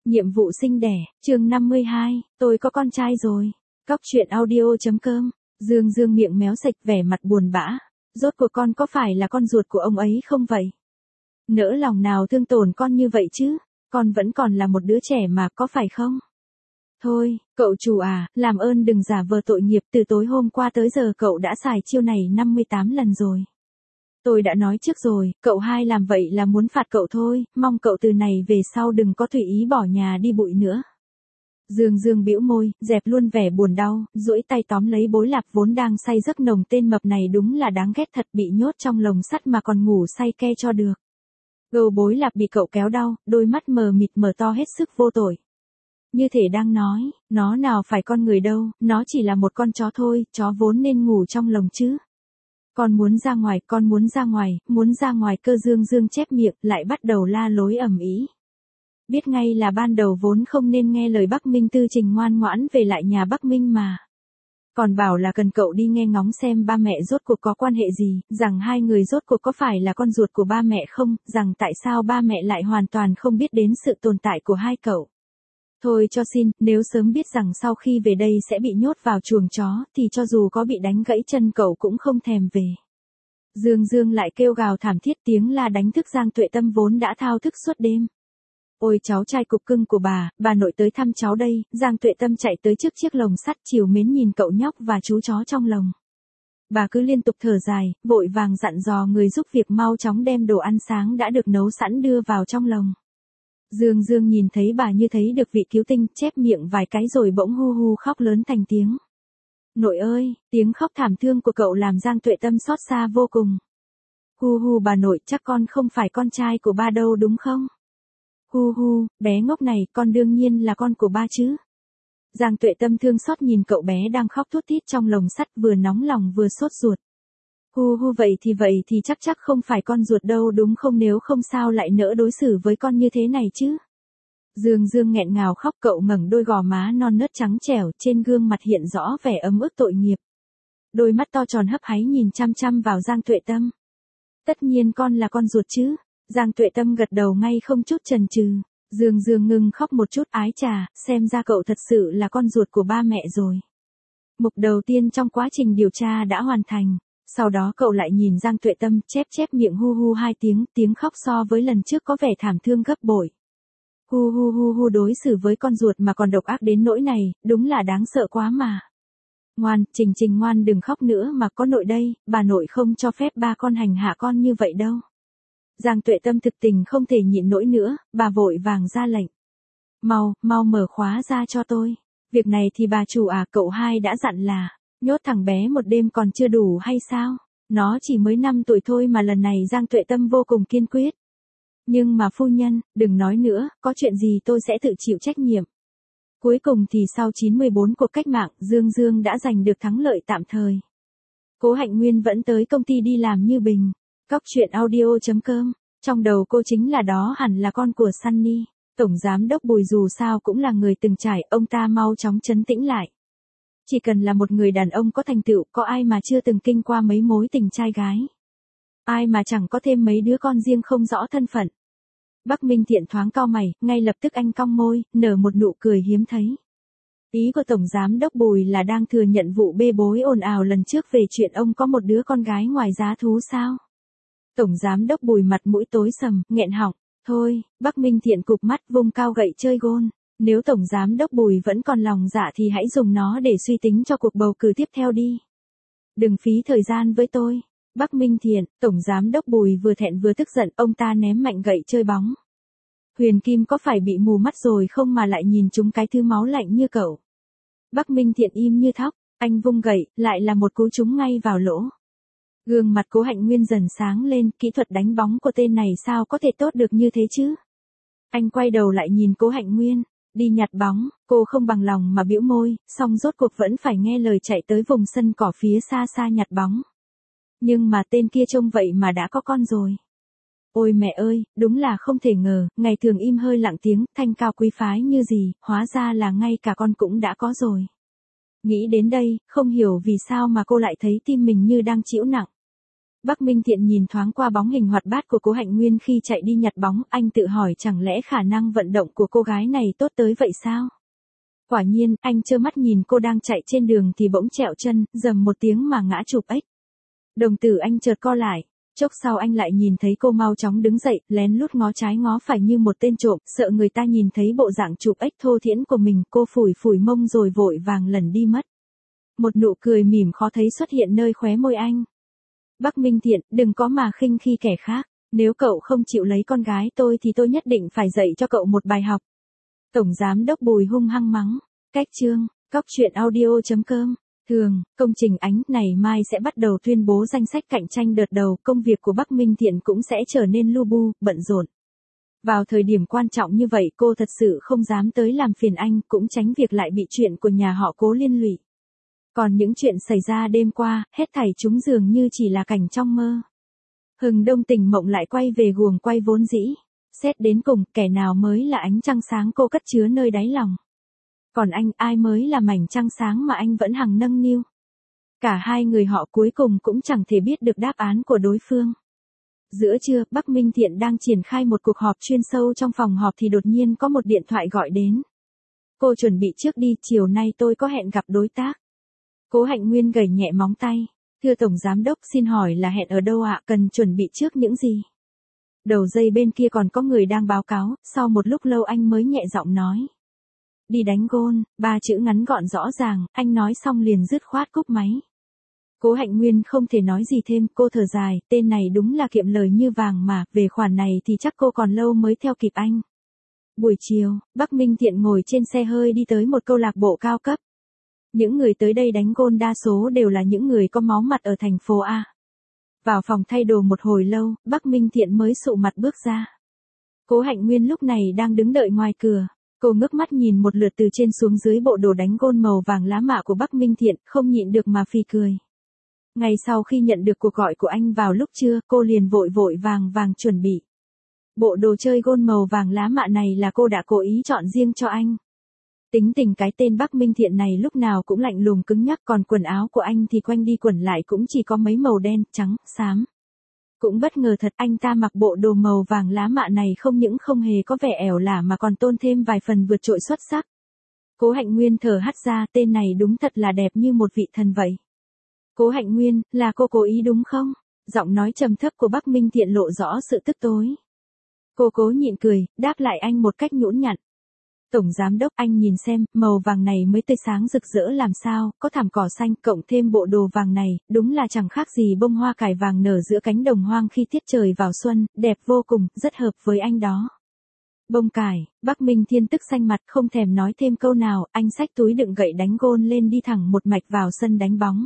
Nhiệm vụ sinh đẻ, chương 52, tôi có con trai rồi. Cóc truyện audio.com, Dương Dương miệng méo sạch vẻ mặt buồn bã. Rốt cuộc con có phải là con ruột của ông ấy không vậy? Nỡ lòng nào thương tổn con như vậy chứ? Con vẫn còn là một đứa trẻ mà, có phải không? Thôi, cậu chủ à, làm ơn đừng giả vờ tội nghiệp, từ tối hôm qua tới giờ cậu đã xài chiêu này 58 lần rồi. Tôi đã nói trước rồi, cậu hai làm vậy là muốn phạt cậu thôi, mong cậu từ này về sau đừng có tùy ý bỏ nhà đi bụi nữa. Dương Dương bĩu môi, dẹp luôn vẻ buồn đau, duỗi tay tóm lấy Bối Lạp vốn đang say giấc nồng, tên mập này đúng là đáng ghét thật, bị nhốt trong lồng sắt mà còn ngủ say ke cho được. Gâu Bối Lạp bị cậu kéo đau, đôi mắt mờ mịt mở to hết sức vô tội. Như thể đang nói, nó nào phải con người đâu, nó chỉ là một con chó thôi, chó vốn nên ngủ trong lồng chứ. Con muốn ra ngoài, con muốn ra ngoài cơ. Dương Dương chép miệng, lại bắt đầu la lối ầm ĩ. Biết ngay là ban đầu vốn không nên nghe lời Bắc Minh Tư Trình ngoan ngoãn về lại nhà Bắc Minh mà. Còn bảo là cần cậu đi nghe ngóng xem ba mẹ rốt cuộc có quan hệ gì, rằng hai người rốt cuộc có phải là con ruột của ba mẹ không, rằng tại sao ba mẹ lại hoàn toàn không biết đến sự tồn tại của hai cậu. Thôi cho xin, nếu sớm biết rằng sau khi về đây sẽ bị nhốt vào chuồng chó, thì cho dù có bị đánh gãy chân cậu cũng không thèm về. Dương Dương lại kêu gào thảm thiết, tiếng la đánh thức Giang Tuệ Tâm vốn đã thao thức suốt đêm. Ôi cháu trai cục cưng của bà nội tới thăm cháu đây. Giang Tuệ Tâm chạy tới trước chiếc lồng sắt, trìu mến nhìn cậu nhóc và chú chó trong lồng. Bà cứ liên tục thở dài, vội vàng dặn dò người giúp việc mau chóng đem đồ ăn sáng đã được nấu sẵn đưa vào trong lồng. Dương Dương nhìn thấy bà như thấy được vị cứu tinh, chép miệng vài cái rồi bỗng hu hu khóc lớn thành tiếng. Nội ơi, tiếng khóc thảm thương của cậu làm Giang Tuệ Tâm xót xa vô cùng. Hu hu bà nội, chắc con không phải con trai của ba đâu đúng không? Hu hu, bé ngốc này, con đương nhiên là con của ba chứ. Giang Tuệ Tâm thương xót nhìn cậu bé đang khóc thút thít trong lồng sắt, vừa nóng lòng vừa sốt ruột. Hu hu, vậy thì chắc không phải con ruột đâu đúng không, nếu không sao lại nỡ đối xử với con như thế này chứ. Dương Dương nghẹn ngào khóc, cậu ngẩng đôi gò má non nớt trắng trẻo, trên gương mặt hiện rõ vẻ ấm ức tội nghiệp. Đôi mắt to tròn hấp háy nhìn chăm chăm vào Giang Tuệ Tâm. Tất nhiên con là con ruột chứ. Giang Tuệ Tâm gật đầu ngay không chút chần chừ. Dương Dương ngừng khóc một chút, ái chà, xem ra cậu thật sự là con ruột của ba mẹ rồi. Mục đầu tiên trong quá trình điều tra đã hoàn thành. Sau đó cậu lại nhìn Giang Tuệ Tâm, chép miệng hu hu hai tiếng, tiếng khóc so với lần trước có vẻ thảm thương gấp bội. Hu hu hu hu, đối xử với con ruột mà còn độc ác đến nỗi này, đúng là đáng sợ quá mà. Ngoan, Trình ngoan đừng khóc nữa mà, có nội đây, bà nội không cho phép ba con hành hạ con như vậy đâu. Giang Tuệ Tâm thực tình không thể nhịn nổi nữa, bà vội vàng ra lệnh. Mau mở khóa ra cho tôi. Việc này thì bà chủ à, cậu hai đã dặn là nhốt thằng bé một đêm còn chưa đủ hay sao? Nó chỉ mới 5 tuổi thôi mà. Lần này Giang Tuệ Tâm vô cùng kiên quyết. Nhưng mà phu nhân, đừng nói nữa, có chuyện gì tôi sẽ tự chịu trách nhiệm. Cuối cùng thì sau 94 cuộc cách mạng, Dương Dương đã giành được thắng lợi tạm thời. Cố Hạnh Nguyên vẫn tới công ty đi làm như bình. Cóc truyện audio.com, trong đầu cô chính là đó hẳn là con của Sunny. Tổng giám đốc Bùi dù sao cũng là người từng trải, ông ta mau chóng trấn tĩnh lại. Chỉ cần là một người đàn ông có thành tựu, có ai mà chưa từng kinh qua mấy mối tình trai gái. Ai mà chẳng có thêm mấy đứa con riêng không rõ thân phận. Bắc Minh Thiện thoáng cau mày, ngay lập tức anh cong môi, nở một nụ cười hiếm thấy. Ý của Tổng Giám đốc Bùi là đang thừa nhận vụ bê bối ồn ào lần trước về chuyện ông có một đứa con gái ngoài giá thú sao? Tổng Giám đốc Bùi mặt mũi tối sầm, nghẹn họng. Thôi, Bắc Minh Thiện cụp mắt vung cao gậy chơi gôn. Nếu Tổng Giám đốc Bùi vẫn còn lòng dạ thì hãy dùng nó để suy tính cho cuộc bầu cử tiếp theo đi. Đừng phí thời gian với tôi. Bắc Minh Thiện, Tổng Giám đốc Bùi vừa thẹn vừa tức giận, ông ta ném mạnh gậy chơi bóng. Huyền Kim có phải bị mù mắt rồi không mà lại nhìn chúng cái thứ máu lạnh như cậu. Bắc Minh Thiện im như thóc, anh vung gậy, lại là một cú trúng ngay vào lỗ. Gương mặt Cố Hạnh Nguyên dần sáng lên, kỹ thuật đánh bóng của tên này sao có thể tốt được như thế chứ? Anh quay đầu lại nhìn Cố Hạnh Nguyên, đi nhặt bóng, cô không bằng lòng mà bĩu môi, song rốt cuộc vẫn phải nghe lời chạy tới vùng sân cỏ phía xa xa nhặt bóng. Nhưng mà tên kia trông vậy mà đã có con rồi. Ôi mẹ ơi, đúng là không thể ngờ, ngày thường im hơi lặng tiếng, thanh cao quý phái như gì, hóa ra là ngay cả con cũng đã có rồi. Nghĩ đến đây, không hiểu vì sao mà cô lại thấy tim mình như đang chịu nặng. Bắc Minh Thiện nhìn thoáng qua bóng hình hoạt bát của Cố Hạnh Nguyên khi chạy đi nhặt bóng, anh tự hỏi chẳng lẽ khả năng vận động của cô gái này tốt tới vậy sao? Quả nhiên, anh trơ mắt nhìn cô đang chạy trên đường thì bỗng trẹo chân, rầm một tiếng mà ngã chụp ếch. Đồng tử anh chợt co lại, chốc sau anh lại nhìn thấy cô mau chóng đứng dậy, lén lút ngó trái ngó phải như một tên trộm, sợ người ta nhìn thấy bộ dạng chụp ếch thô thiển của mình, cô phủi phủi mông rồi vội vàng lẩn đi mất. Một nụ cười mỉm khó thấy xuất hiện nơi khóe môi anh. Bắc Minh Thiện, đừng có mà khinh khi kẻ khác, nếu cậu không chịu lấy con gái tôi thì tôi nhất định phải dạy cho cậu một bài học. Tổng Giám đốc Bùi hung hăng mắng. Cách chương, cóc truyện audio.com. Thường, công trình ánh này mai sẽ bắt đầu tuyên bố danh sách cạnh tranh đợt đầu, công việc của Bắc Minh Thiện cũng sẽ trở nên lu bu, bận rộn. Vào thời điểm quan trọng như vậy cô thật sự không dám tới làm phiền anh, cũng tránh việc lại bị chuyện của nhà họ Cố liên lụy. Còn những chuyện xảy ra đêm qua, hết thảy chúng dường như chỉ là cảnh trong mơ. Hừng đông tỉnh mộng lại quay về guồng quay vốn dĩ. Xét đến cùng, kẻ nào mới là ánh trăng sáng cô cất chứa nơi đáy lòng. Còn anh, ai mới là mảnh trăng sáng mà anh vẫn hằng nâng niu. Cả hai người họ cuối cùng cũng chẳng thể biết được đáp án của đối phương. Giữa trưa, Bắc Minh Thiện đang triển khai một cuộc họp chuyên sâu trong phòng họp thì đột nhiên có một điện thoại gọi đến. Cô chuẩn bị trước đi, chiều nay tôi có hẹn gặp đối tác. Cố Hạnh Nguyên gẩy nhẹ móng tay. Thưa Tổng Giám đốc, xin hỏi là hẹn ở đâu ạ, cần chuẩn bị trước những gì? Đầu dây bên kia còn có người đang báo cáo, sau một lúc lâu anh mới nhẹ giọng nói. Đi đánh gôn, 3 chữ ngắn gọn rõ ràng, anh nói xong liền dứt khoát cúp máy. Cố Hạnh Nguyên không thể nói gì thêm, cô thở dài, tên này đúng là kiệm lời như vàng mà, về khoản này thì chắc cô còn lâu mới theo kịp anh. Buổi chiều, Bắc Minh Thiện ngồi trên xe hơi đi tới một câu lạc bộ cao cấp. Những người tới đây đánh gôn đa số đều là những người có máu mặt ở thành phố A. Vào phòng thay đồ một hồi lâu, Bắc Minh Thiện mới sụ mặt bước ra. Cố Hạnh Nguyên lúc này đang đứng đợi ngoài cửa. Cô ngước mắt nhìn một lượt từ trên xuống dưới bộ đồ đánh gôn màu vàng lá mạ của Bắc Minh Thiện, không nhịn được mà phì cười. Ngay sau khi nhận được cuộc gọi của anh vào lúc trưa, cô liền vội vội vàng chuẩn bị. Bộ đồ chơi gôn màu vàng lá mạ này là cô đã cố ý chọn riêng cho anh. Tính tình cái tên Bắc Minh Thiện này lúc nào cũng lạnh lùng cứng nhắc, còn quần áo của anh thì quanh đi quẩn lại cũng chỉ có mấy màu đen, trắng, xám. Cũng bất ngờ thật, anh ta mặc bộ đồ màu vàng lá mạ này không những không hề có vẻ ẻo lả mà còn tôn thêm vài phần vượt trội xuất sắc. Cố Hạnh Nguyên thở hắt ra, tên này đúng thật là đẹp như một vị thần vậy. Cố Hạnh Nguyên, là cô cố ý đúng không? Giọng nói trầm thấp của Bắc Minh Thiện lộ rõ sự tức tối. Cô cố nhịn cười, đáp lại anh một cách nhũn nhặn. Tổng Giám đốc, anh nhìn xem, màu vàng này mới tươi sáng rực rỡ làm sao, có thảm cỏ xanh, cộng thêm bộ đồ vàng này, đúng là chẳng khác gì bông hoa cải vàng nở giữa cánh đồng hoang khi tiết trời vào xuân, đẹp vô cùng, rất hợp với anh đó. Bông cải, Bắc Minh Thiên tức xanh mặt, không thèm nói thêm câu nào, anh xách túi đựng gậy đánh gôn lên đi thẳng một mạch vào sân đánh bóng.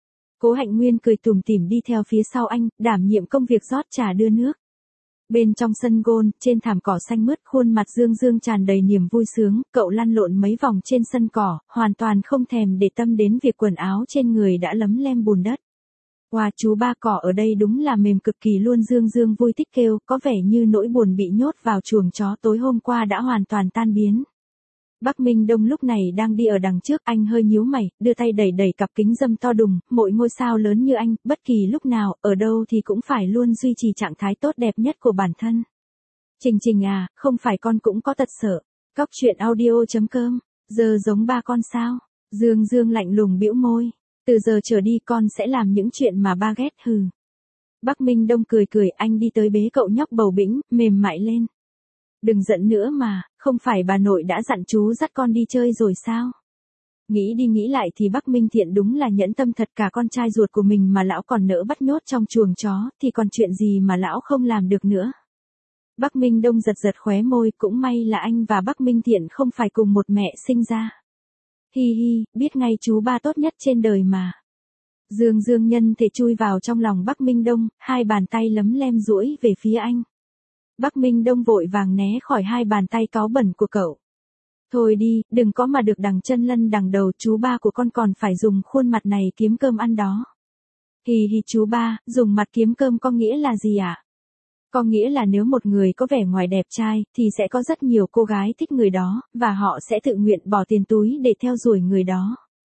Cố Hạnh Nguyên cười tủm tỉm đi theo phía sau anh, đảm nhiệm công việc rót trà đưa nước. Bên trong sân gôn, trên thảm cỏ xanh mướt, khuôn mặt Dương Dương tràn đầy niềm vui sướng, cậu lăn lộn mấy vòng trên sân cỏ, hoàn toàn không thèm để tâm đến việc quần áo trên người đã lấm lem bùn đất. Wow, chú ba cỏ ở đây đúng là mềm cực kỳ luôn, Dương Dương vui thích kêu, có vẻ như nỗi buồn bị nhốt vào chuồng chó tối hôm qua đã hoàn toàn tan biến. Bắc Minh Đông lúc này đang đi ở đằng trước, anh hơi nhíu mày, đưa tay đẩy đẩy cặp kính râm to đùng, mỗi ngôi sao lớn như anh, bất kỳ lúc nào, ở đâu thì cũng phải luôn duy trì trạng thái tốt đẹp nhất của bản thân. Trình Trình à, không phải con cũng có tật sợ. Cóc truyện audio.com, giờ giống ba con sao? Dương Dương lạnh lùng bĩu môi, từ giờ trở đi con sẽ làm những chuyện mà ba ghét hừ. Bắc Minh Đông cười cười, anh đi tới bế cậu nhóc bầu bĩnh, mềm mại lên. Đừng giận nữa mà, không phải bà nội đã dặn chú dắt con đi chơi rồi sao? Nghĩ đi nghĩ lại thì Bắc Minh Thiện đúng là nhẫn tâm thật, cả con trai ruột của mình mà lão còn nỡ bắt nhốt trong chuồng chó, thì còn chuyện gì mà lão không làm được nữa. Bắc Minh Đông giật giật khóe môi, cũng may là anh và Bắc Minh Thiện không phải cùng một mẹ sinh ra. Hi hi, biết ngay chú ba tốt nhất trên đời mà. Dương Dương nhân thể chui vào trong lòng Bắc Minh Đông, hai bàn tay lấm lem duỗi về phía anh. Bắc Minh Đông vội vàng né khỏi hai bàn tay cáu bẩn của cậu. Thôi đi, đừng có mà được đằng chân lân đằng đầu, chú ba của con còn phải dùng khuôn mặt này kiếm cơm ăn đó. Hì hì, chú ba, dùng mặt kiếm cơm có nghĩa là gì ạ? Có nghĩa là nếu một người có vẻ ngoài đẹp trai, thì sẽ có rất nhiều cô gái thích người đó, và họ sẽ tự nguyện bỏ tiền túi để theo đuổi người đó.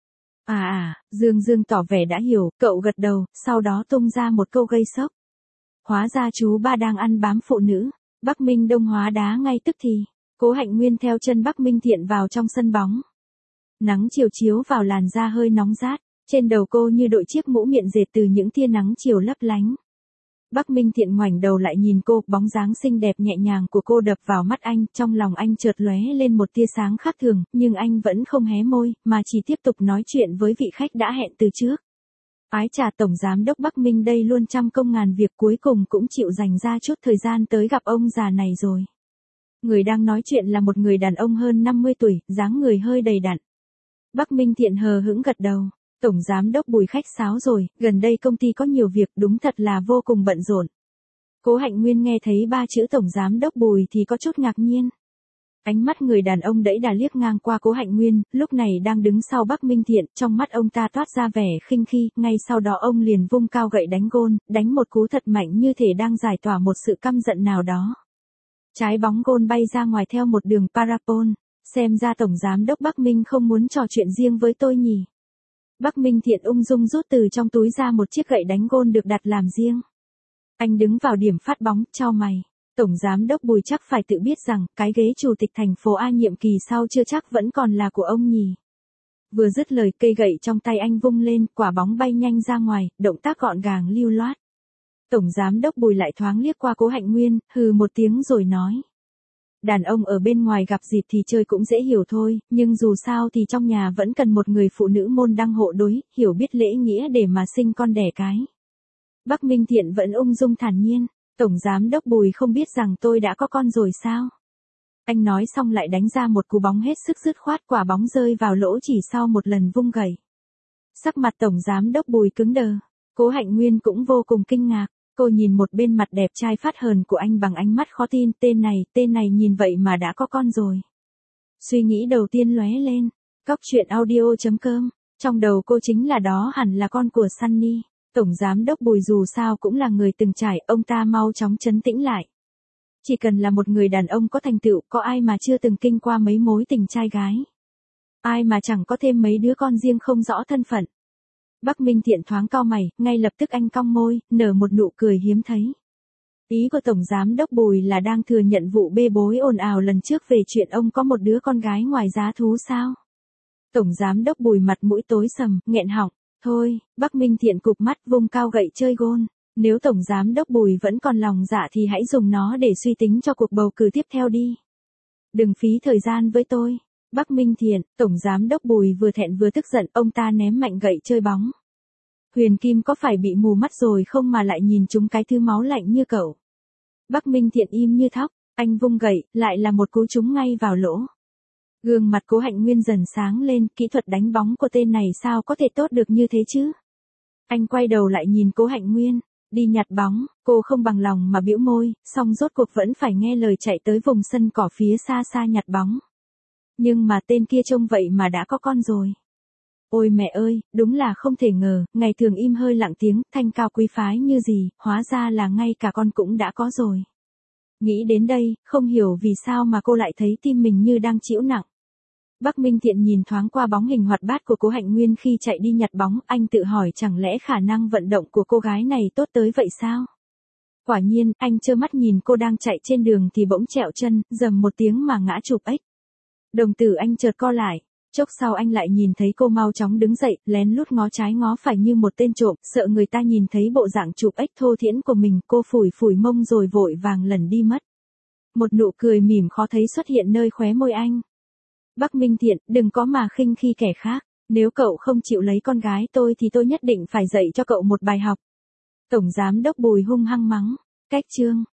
Dương Dương tỏ vẻ đã hiểu, cậu gật đầu, sau đó tung ra một câu gây sốc. Hóa ra chú ba đang ăn bám phụ nữ. Bắc Minh Đông hóa đá ngay tức thì. Cố Hạnh Nguyên theo chân Bắc Minh Thiện vào trong sân bóng. Nắng chiều chiếu vào làn da hơi nóng rát, trên đầu cô như đội chiếc mũ miệng dệt từ những tia nắng chiều lấp lánh. Bắc Minh Thiện ngoảnh đầu lại nhìn cô, bóng dáng xinh đẹp nhẹ nhàng của cô đập vào mắt anh, trong lòng anh chợt lóe lên một tia sáng khác thường, nhưng anh vẫn không hé môi, mà chỉ tiếp tục nói chuyện với vị khách đã hẹn từ trước. Ái chà, tổng giám đốc Bắc Minh đây luôn trăm công ngàn việc cuối cùng cũng chịu dành ra chút thời gian tới gặp ông già này rồi. Người đang nói chuyện là một người đàn ông hơn 50 tuổi, dáng người hơi đầy đặn. Bắc Minh Thiện hờ hững gật đầu. Tổng giám đốc Bùi khách sáo rồi, gần đây công ty có nhiều việc, đúng thật là vô cùng bận rộn. Cố Hạnh Nguyên nghe thấy ba chữ tổng giám đốc Bùi thì có chút ngạc nhiên. Ánh mắt người đàn ông đẫy đà liếc ngang qua Cố Hạnh Nguyên, lúc này đang đứng sau Bắc Minh Thiện, trong mắt ông ta toát ra vẻ khinh khi, ngay sau đó ông liền vung cao gậy đánh gôn, đánh một cú thật mạnh như thể đang giải tỏa một sự căm giận nào đó. Trái bóng gôn bay ra ngoài theo một đường parapol, xem ra tổng giám đốc Bắc Minh không muốn trò chuyện riêng với tôi nhỉ. Bắc Minh Thiện ung dung rút từ trong túi ra một chiếc gậy đánh gôn được đặt làm riêng. Anh đứng vào điểm phát bóng, chau mày. Tổng giám đốc Bùi chắc phải tự biết rằng, cái ghế chủ tịch thành phố A nhiệm kỳ sau chưa chắc vẫn còn là của ông nhỉ. Vừa dứt lời, cây gậy trong tay anh vung lên, quả bóng bay nhanh ra ngoài, động tác gọn gàng lưu loát. Tổng giám đốc Bùi lại thoáng liếc qua Cố Hạnh Nguyên, hừ một tiếng rồi nói. Đàn ông ở bên ngoài gặp dịp thì chơi cũng dễ hiểu thôi, nhưng dù sao thì trong nhà vẫn cần một người phụ nữ môn đăng hộ đối, hiểu biết lễ nghĩa để mà sinh con đẻ cái. Bắc Minh Thiện vẫn ung dung thản nhiên. Tổng giám đốc Bùi không biết rằng tôi đã có con rồi sao? Anh nói xong lại đánh ra một cú bóng hết sức dứt khoát, quả bóng rơi vào lỗ chỉ sau một lần vung gậy. Sắc mặt tổng giám đốc Bùi cứng đờ. Cố Hạnh Nguyên cũng vô cùng kinh ngạc. Cô nhìn một bên mặt đẹp trai phát hờn của anh bằng ánh mắt khó tin, tên này nhìn vậy mà đã có con rồi. Suy nghĩ đầu tiên lóe lên. Cóc truyện audio.com. Trong đầu cô chính là đó hẳn là con của Sunny. Tổng giám đốc Bùi dù sao cũng là người từng trải, ông ta mau chóng trấn tĩnh lại. Chỉ cần là một người đàn ông có thành tựu, có ai mà chưa từng kinh qua mấy mối tình trai gái. Ai mà chẳng có thêm mấy đứa con riêng không rõ thân phận. Bắc Minh Thiện thoáng cau mày, ngay lập tức anh cong môi, nở một nụ cười hiếm thấy. Ý của Tổng giám đốc Bùi là đang thừa nhận vụ bê bối ồn ào lần trước về chuyện ông có một đứa con gái ngoài giá thú sao? Tổng giám đốc Bùi mặt mũi tối sầm, nghẹn họng. Thôi, Bắc Minh Thiện cụp mắt vung cao gậy chơi gôn. Nếu Tổng giám đốc Bùi vẫn còn lòng dạ thì hãy dùng nó để suy tính cho cuộc bầu cử tiếp theo đi. Đừng phí thời gian với tôi. Bắc Minh Thiện, Tổng giám đốc Bùi vừa thẹn vừa tức giận, ông ta ném mạnh gậy chơi bóng. Huyền Kim có phải bị mù mắt rồi không mà lại nhìn chúng cái thứ máu lạnh như cậu? Bắc Minh Thiện im như thóc, anh vung gậy, lại là một cú trúng ngay vào lỗ. Gương mặt Cố Hạnh Nguyên dần sáng lên, kỹ thuật đánh bóng của tên này sao có thể tốt được như thế chứ? Anh quay đầu lại nhìn Cố Hạnh Nguyên, đi nhặt bóng, cô không bằng lòng mà bĩu môi, song rốt cuộc vẫn phải nghe lời chạy tới vùng sân cỏ phía xa xa nhặt bóng. Nhưng mà tên kia trông vậy mà đã có con rồi. Ôi mẹ ơi, đúng là không thể ngờ, ngày thường im hơi lặng tiếng, thanh cao quý phái như gì, hóa ra là ngay cả con cũng đã có rồi. Nghĩ đến đây, không hiểu vì sao mà cô lại thấy tim mình như đang chịu nặng. Bắc Minh Thiện nhìn thoáng qua bóng hình hoạt bát của Cố Hạnh Nguyên khi chạy đi nhặt bóng, anh tự hỏi chẳng lẽ khả năng vận động của cô gái này tốt tới vậy sao? Quả nhiên, anh trơ mắt nhìn cô đang chạy trên đường thì bỗng trẹo chân, rầm một tiếng mà ngã chụp ếch. Đồng tử anh chợt co lại, chốc sau anh lại nhìn thấy cô mau chóng đứng dậy, lén lút ngó trái ngó phải như một tên trộm, sợ người ta nhìn thấy bộ dạng chụp ếch thô thiển của mình, cô phủi phủi mông rồi vội vàng lẩn đi mất. Một nụ cười mỉm khó thấy xuất hiện nơi khóe môi anh. Bắc Minh Thiện, đừng có mà khinh khi kẻ khác, nếu cậu không chịu lấy con gái tôi thì tôi nhất định phải dạy cho cậu một bài học. Tổng giám đốc Bùi hung hăng mắng, cách chương.